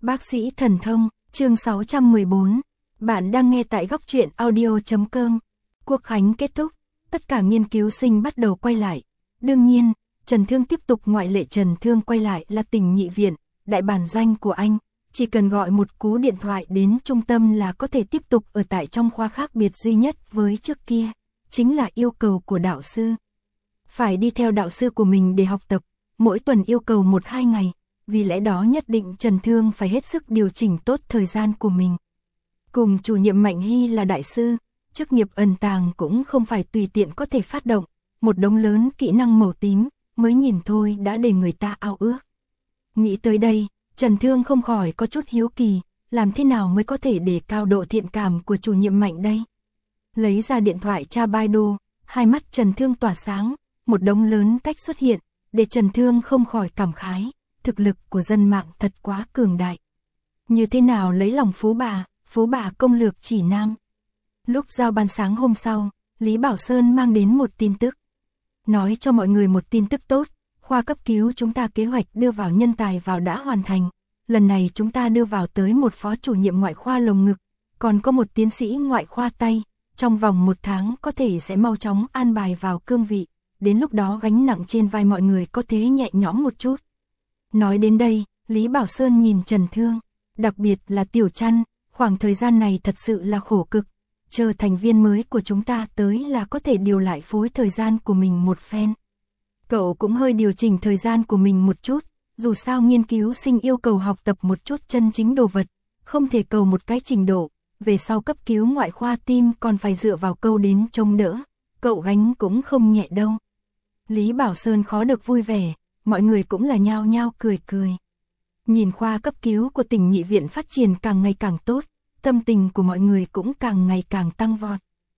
Bác sĩ thần thông, chương 614. Bạn đang nghe tại góc truyện audio.com. Quốc khánh kết thúc, tất cả nghiên cứu sinh bắt đầu quay lại. Đương nhiên, Trần Thương tiếp tục, ngoại lệ Trần Thương quay lại là Tình Nhị Viện, đại bản doanh của anh. Chỉ cần gọi một cú điện thoại đến trung tâm là có thể tiếp tục ở tại trong khoa, khác biệt duy nhất với trước kia, chính là yêu cầu của đạo sư. Phải đi theo đạo sư của mình để học tập, mỗi tuần yêu cầu 1-2 ngày. Vì lẽ đó nhất định Trần Thương phải hết sức điều chỉnh tốt thời gian của mình. Cùng chủ nhiệm Mạnh Hy là đại sư, chức nghiệp ẩn tàng cũng không phải tùy tiện có thể phát động, một đống lớn kỹ năng màu tím, mới nhìn thôi đã để người ta ao ước. Nghĩ tới đây, Trần Thương không khỏi có chút hiếu kỳ, làm thế nào mới có thể để cao độ thiện cảm của chủ nhiệm Mạnh đây? Lấy ra điện thoại tra Baidu, hai mắt Trần Thương tỏa sáng, một đống lớn cách xuất hiện, để Trần Thương không khỏi cảm khái. Thực lực của dân mạng thật quá cường đại. Như thế nào lấy lòng phú bà công lược chỉ nam. Lúc giao ban sáng hôm sau, Lý Bảo Sơn mang đến một tin tức. Nói cho mọi người một tin tức tốt, khoa cấp cứu chúng ta kế hoạch đưa vào nhân tài vào đã hoàn thành. Lần này chúng ta đưa vào tới một phó chủ nhiệm ngoại khoa lồng ngực, còn có một tiến sĩ ngoại khoa tay. Trong vòng 1 tháng có thể sẽ mau chóng an bài vào cương vị, đến lúc đó gánh nặng trên vai mọi người có thể nhẹ nhõm một chút. Nói đến đây, Lý Bảo Sơn nhìn Trần Thương, đặc biệt là Tiểu Trăn, khoảng thời gian này thật sự là khổ cực, chờ thành viên mới của chúng ta tới là có thể điều lại phối thời gian của mình một phen. Cậu cũng hơi điều chỉnh thời gian của mình một chút, dù sao nghiên cứu sinh yêu cầu học tập một chút chân chính đồ vật, không thể cầu một cái trình độ, về sau cấp cứu ngoại khoa tim còn phải dựa vào câu đến trông đỡ, cậu gánh cũng không nhẹ đâu. Lý Bảo Sơn khó được vui vẻ. Mọi người cũng là nhao nhao cười cười. Nhìn khoa cấp cứu của Tình Nhị Viện phát triển càng ngày càng tốt, tâm tình của mọi người cũng càng ngày càng tăng vọt.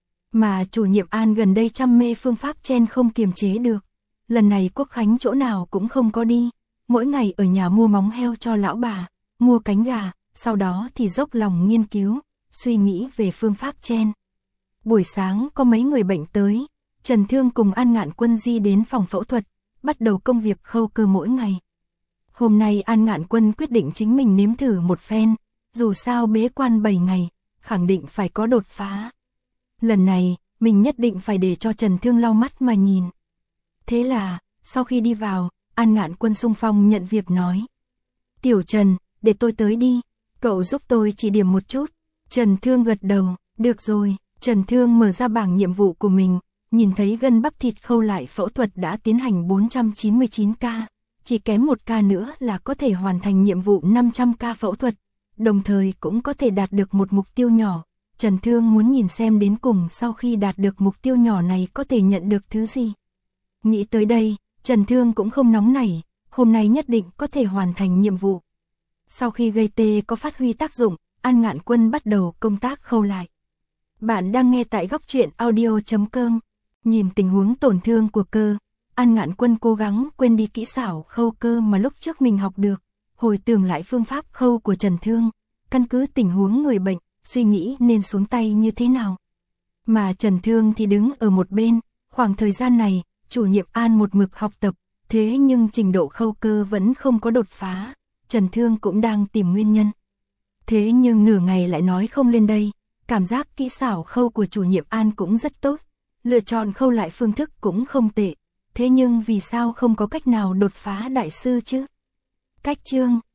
Mà chủ nhiệm An gần đây trăm mê phương pháp chen không kiềm chế được. Lần này Quốc khánh chỗ nào cũng không có đi, mỗi ngày ở nhà mua móng heo cho lão bà, mua cánh gà, sau đó thì dốc lòng nghiên cứu, suy nghĩ về phương pháp chen. Buổi sáng có mấy người bệnh tới, Trần Thương cùng An Ngạn Quân di đến phòng phẫu thuật, bắt đầu công việc khâu cơ mỗi ngày. Hôm nay An Ngạn Quân quyết định chính mình nếm thử một phen, dù sao bế quan 7 ngày, khẳng định phải có đột phá. Lần này, mình nhất định phải để cho Trần Thương lau mắt mà nhìn. Thế là, sau khi đi vào, An Ngạn Quân xung phong nhận việc nói. Tiểu Trần, để tôi tới đi, cậu giúp tôi chỉ điểm một chút. Trần Thương gật đầu, được rồi. Trần Thương mở ra bảng nhiệm vụ của mình. Nhìn thấy gân bắp thịt khâu lại phẫu thuật đã tiến hành 499 ca, chỉ kém 1 ca nữa là có thể hoàn thành nhiệm vụ 500 ca phẫu thuật, đồng thời cũng có thể đạt được một mục tiêu nhỏ. Trần Thương muốn nhìn xem đến cùng sau khi đạt được mục tiêu nhỏ này có thể nhận được thứ gì. Nghĩ tới đây, Trần Thương cũng không nóng nảy, hôm nay nhất định có thể hoàn thành nhiệm vụ. Sau khi gây tê có phát huy tác dụng, An Ngạn Quân bắt đầu công tác khâu lại. Bạn đang nghe tại góc truyện audio.com. Nhìn tình huống tổn thương của cơ, An Ngạn Quân cố gắng quên đi kỹ xảo khâu cơ mà lúc trước mình học được, hồi tưởng lại phương pháp khâu của Trần Thương, căn cứ tình huống người bệnh, suy nghĩ nên xuống tay như thế nào. Mà Trần Thương thì đứng ở một bên, khoảng thời gian này, chủ nhiệm An một mực học tập, thế nhưng trình độ khâu cơ vẫn không có đột phá, Trần Thương cũng đang tìm nguyên nhân. Thế nhưng nửa ngày lại nói không lên đây, cảm giác kỹ xảo khâu của chủ nhiệm An cũng rất tốt. Lựa chọn khâu lại phương thức cũng không tệ, thế nhưng vì sao không có cách nào đột phá đại sư chứ? Cách chương